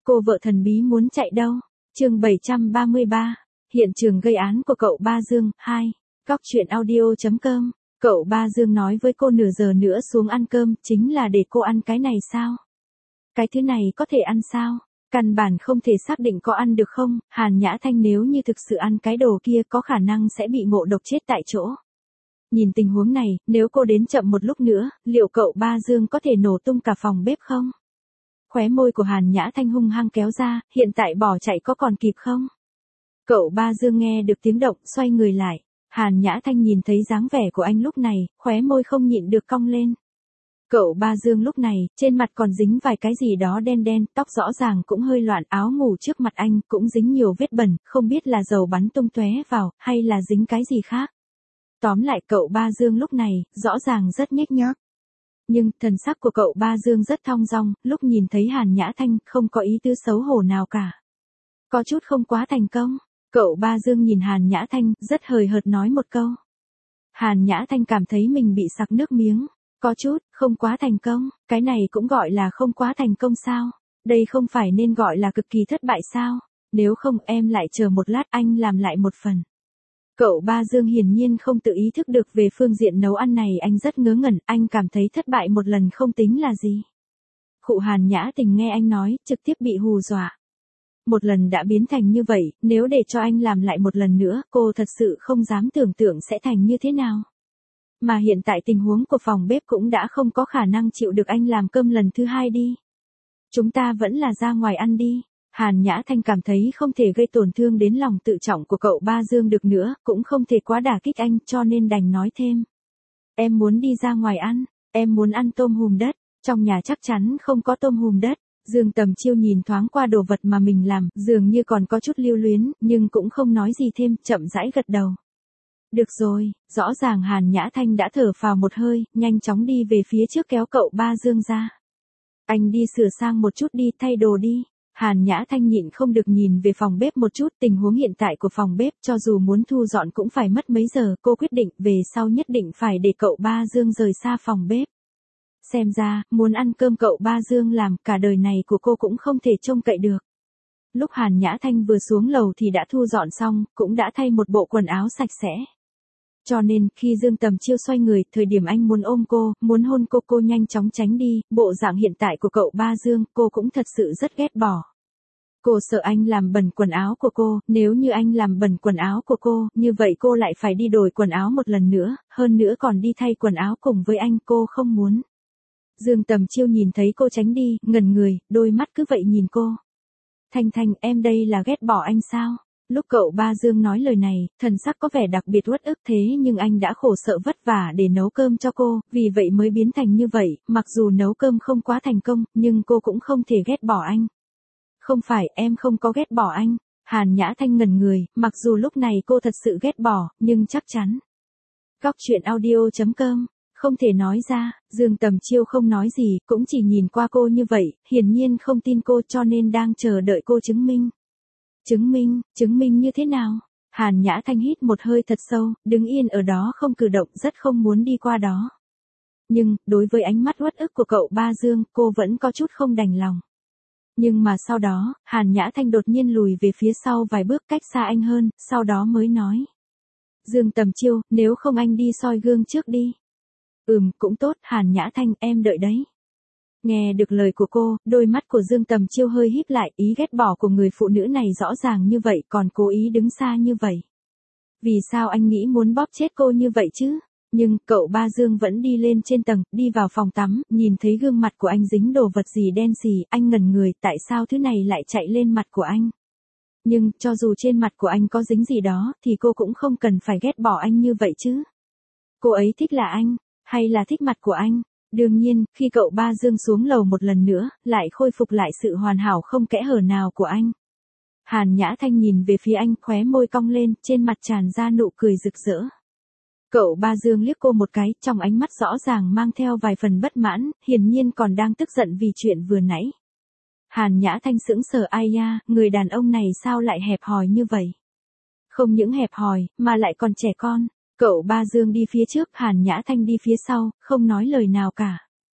Cô vợ thần bí muốn chạy đâu? Chương 733. Hiện trường gây án của cậu Ba Dương 2. Góc truyện audio.com. Cậu Ba Dương nói với cô nửa giờ nữa xuống ăn cơm, chính là để cô ăn cái này sao? Cái thứ này có thể ăn sao? Căn bản không thể xác định có ăn được không, Hàn Nhã Thanh nếu như thực sự ăn cái đồ kia có khả năng sẽ bị ngộ độc chết tại chỗ. Nhìn tình huống này, nếu cô đến chậm một lúc nữa, liệu cậu Ba Dương có thể nổ tung cả phòng bếp không? Khóe môi của Hàn Nhã Thanh hung hăng kéo ra, hiện tại bỏ chạy có còn kịp không? Cậu Ba Dương nghe được tiếng động, xoay người lại. Hàn Nhã Thanh nhìn thấy dáng vẻ của anh lúc này, khóe môi không nhịn được cong lên. Cậu Ba Dương lúc này, trên mặt còn dính vài cái gì đó đen đen, tóc rõ ràng cũng hơi loạn, áo ngủ trước mặt anh cũng dính nhiều vết bẩn, không biết là dầu bắn tung tóe vào, hay là dính cái gì khác. Tóm lại cậu Ba Dương lúc này, rõ ràng rất nhếch nhác. Nhưng, thần sắc của cậu Ba Dương rất thong dong, lúc nhìn thấy Hàn Nhã Thanh, không có ý tứ xấu hổ nào cả. Có chút không quá thành công. Cậu Ba Dương nhìn Hàn Nhã Thanh, rất hời hợt nói một câu. Hàn Nhã Thanh cảm thấy mình bị sặc nước miếng. Có chút, không quá thành công, cái này cũng gọi là không quá thành công sao? Đây không phải nên gọi là cực kỳ thất bại sao? Nếu không em lại chờ một lát anh làm lại một phần. Cậu Ba Dương hiển nhiên không tự ý thức được về phương diện nấu ăn này, anh rất ngớ ngẩn, anh cảm thấy thất bại một lần không tính là gì. Khụ Hàn Nhã Tình nghe anh nói, trực tiếp bị hù dọa. Một lần đã biến thành như vậy, nếu để cho anh làm lại một lần nữa, cô thật sự không dám tưởng tượng sẽ thành như thế nào. Mà hiện tại tình huống của phòng bếp cũng đã không có khả năng chịu được anh làm cơm lần thứ hai đi. Chúng ta vẫn là ra ngoài ăn đi. Hàn Nhã Thanh cảm thấy không thể gây tổn thương đến lòng tự trọng của cậu Ba Dương được nữa, cũng không thể quá đả kích anh, cho nên đành nói thêm. Em muốn đi ra ngoài ăn, em muốn ăn tôm hùm đất, trong nhà chắc chắn không có tôm hùm đất. Dương Tầm Chiêu nhìn thoáng qua đồ vật mà mình làm, dường như còn có chút lưu luyến, nhưng cũng không nói gì thêm, chậm rãi gật đầu. Được rồi, rõ ràng Hàn Nhã Thanh đã thở phào một hơi, nhanh chóng đi về phía trước kéo cậu Ba Dương ra. Anh đi sửa sang một chút đi, thay đồ đi. Hàn Nhã Thanh nhịn không được nhìn về phòng bếp một chút, tình huống hiện tại của phòng bếp cho dù muốn thu dọn cũng phải mất mấy giờ, cô quyết định về sau nhất định phải để cậu Ba Dương rời xa phòng bếp. Xem ra, muốn ăn cơm cậu Ba Dương làm cả đời này của cô cũng không thể trông cậy được. Lúc Hàn Nhã Thanh vừa xuống lầu thì đã thu dọn xong, cũng đã thay một bộ quần áo sạch sẽ. Cho nên, khi Dương Tầm Chiêu xoay người, thời điểm anh muốn ôm cô, muốn hôn cô nhanh chóng tránh đi, bộ dạng hiện tại của cậu Ba Dương, cô cũng thật sự rất ghét bỏ. Cô sợ anh làm bẩn quần áo của cô, nếu như anh làm bẩn quần áo của cô, như vậy cô lại phải đi đổi quần áo một lần nữa, hơn nữa còn đi thay quần áo cùng với anh, cô không muốn. Dương Tầm Chiêu nhìn thấy cô tránh đi, ngẩn người, đôi mắt cứ vậy nhìn cô. Thanh Thanh, em đây là ghét bỏ anh sao? Lúc cậu Ba Dương nói lời này, thần sắc có vẻ đặc biệt uất ức, thế nhưng anh đã khổ sở vất vả để nấu cơm cho cô, vì vậy mới biến thành như vậy, mặc dù nấu cơm không quá thành công, nhưng cô cũng không thể ghét bỏ anh. Không phải, em không có ghét bỏ anh. Hàn Nhã Thanh ngẩn người, mặc dù lúc này cô thật sự ghét bỏ, nhưng chắc chắn. Góc truyện audio.com. Không thể nói ra, Dương Tầm Chiêu không nói gì, cũng chỉ nhìn qua cô như vậy, hiển nhiên không tin cô cho nên đang chờ đợi cô chứng minh. Chứng minh như thế nào? Hàn Nhã Thanh hít một hơi thật sâu, đứng yên ở đó không cử động, rất không muốn đi qua đó. Nhưng, đối với ánh mắt uất ức của cậu Ba Dương, cô vẫn có chút không đành lòng. Nhưng mà sau đó, Hàn Nhã Thanh đột nhiên lùi về phía sau vài bước cách xa anh hơn, sau đó mới nói. Dương Tầm Chiêu, nếu không anh đi soi gương trước đi. Cũng tốt, Hàn Nhã Thanh, em đợi đấy. Nghe được lời của cô, đôi mắt của Dương Tầm Chiêu hơi híp lại, ý ghét bỏ của người phụ nữ này rõ ràng như vậy, còn cố ý đứng xa như vậy. Vì sao anh nghĩ muốn bóp chết cô như vậy chứ? Nhưng, cậu Ba Dương vẫn đi lên trên tầng, đi vào phòng tắm, nhìn thấy gương mặt của anh dính đồ vật gì đen xì, anh ngẩn người, tại sao thứ này lại chạy lên mặt của anh? Nhưng, cho dù trên mặt của anh có dính gì đó, thì cô cũng không cần phải ghét bỏ anh như vậy chứ. Cô ấy thích là anh, hay là thích mặt của anh? Đương nhiên, khi cậu Ba Dương xuống lầu một lần nữa, lại khôi phục lại sự hoàn hảo không kẽ hở nào của anh. Hàn Nhã Thanh nhìn về phía anh, khóe môi cong lên, trên mặt tràn ra nụ cười rực rỡ. Cậu Ba Dương liếc cô một cái, trong ánh mắt rõ ràng mang theo vài phần bất mãn, hiển nhiên còn đang tức giận vì chuyện vừa nãy. Hàn Nhã Thanh sững sờ, ai ya, người đàn ông này sao lại hẹp hòi như vậy? Không những hẹp hòi, mà lại còn trẻ con. Cậu Ba Dương đi phía trước, Hàn Nhã Thanh đi phía sau, không nói lời nào cả.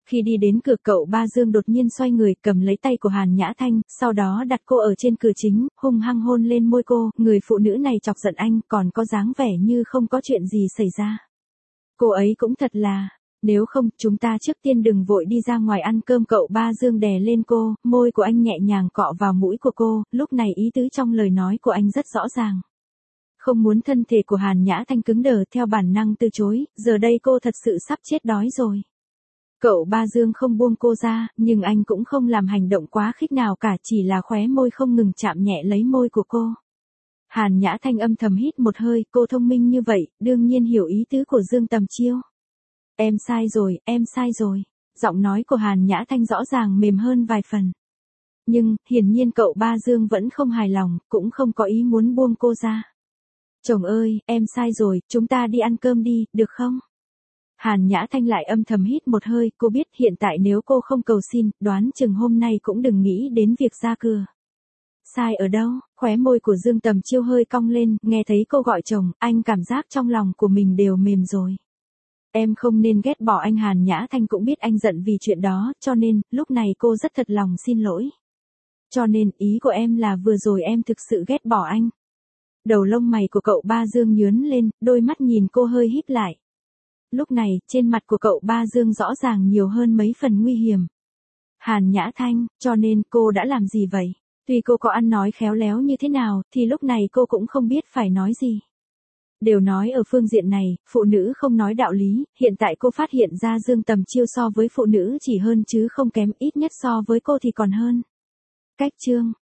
Khi đi đến cửa cậu Ba Dương đột nhiên xoay người cầm lấy tay của Hàn Nhã Thanh, sau đó đặt cô ở trên cửa chính, hung hăng hôn lên môi cô, người phụ nữ này chọc giận anh còn có dáng vẻ như không có chuyện gì xảy ra. Cô ấy cũng thật là, nếu không chúng ta trước tiên đừng vội đi ra ngoài ăn cơm. Cậu Ba Dương đè lên cô, môi của anh nhẹ nhàng cọ vào mũi của cô, lúc này ý tứ trong lời nói của anh rất rõ ràng. Không muốn thân thể của Hàn Nhã Thanh cứng đờ theo bản năng từ chối, giờ đây cô thật sự sắp chết đói rồi. Cậu Ba Dương không buông cô ra, nhưng anh cũng không làm hành động quá khích nào cả, chỉ là khóe môi không ngừng chạm nhẹ lấy môi của cô. Hàn Nhã Thanh âm thầm hít một hơi, cô thông minh như vậy, đương nhiên hiểu ý tứ của Dương Tầm Chiêu. Em sai rồi, em sai rồi. Giọng nói của Hàn Nhã Thanh rõ ràng mềm hơn vài phần. Nhưng, hiển nhiên cậu Ba Dương vẫn không hài lòng, cũng không có ý muốn buông cô ra. Chồng ơi, em sai rồi, chúng ta đi ăn cơm đi, được không? Hàn Nhã Thanh lại âm thầm hít một hơi, cô biết hiện tại nếu cô không cầu xin, đoán chừng hôm nay cũng đừng nghĩ đến việc ra cửa. Sai ở đâu? Khóe môi của Dương Tầm Chiêu hơi cong lên, nghe thấy cô gọi chồng, anh cảm giác trong lòng của mình đều mềm rồi. Em không nên ghét bỏ anh. Hàn Nhã Thanh cũng biết anh giận vì chuyện đó, cho nên, lúc này cô rất thật lòng xin lỗi. Cho nên, ý của em là vừa rồi em thực sự ghét bỏ anh. Đầu lông mày của cậu Ba Dương nhướng lên, đôi mắt nhìn cô hơi híp lại. Lúc này, trên mặt của cậu Ba Dương rõ ràng nhiều hơn mấy phần nguy hiểm. Hàn Nhã Thanh, cho nên cô đã làm gì vậy? Tuy cô có ăn nói khéo léo như thế nào, thì lúc này cô cũng không biết phải nói gì. Đều nói ở phương diện này, phụ nữ không nói đạo lý, hiện tại cô phát hiện ra Dương Tầm Chiêu so với phụ nữ chỉ hơn chứ không kém, ít nhất so với cô thì còn hơn. Cách chương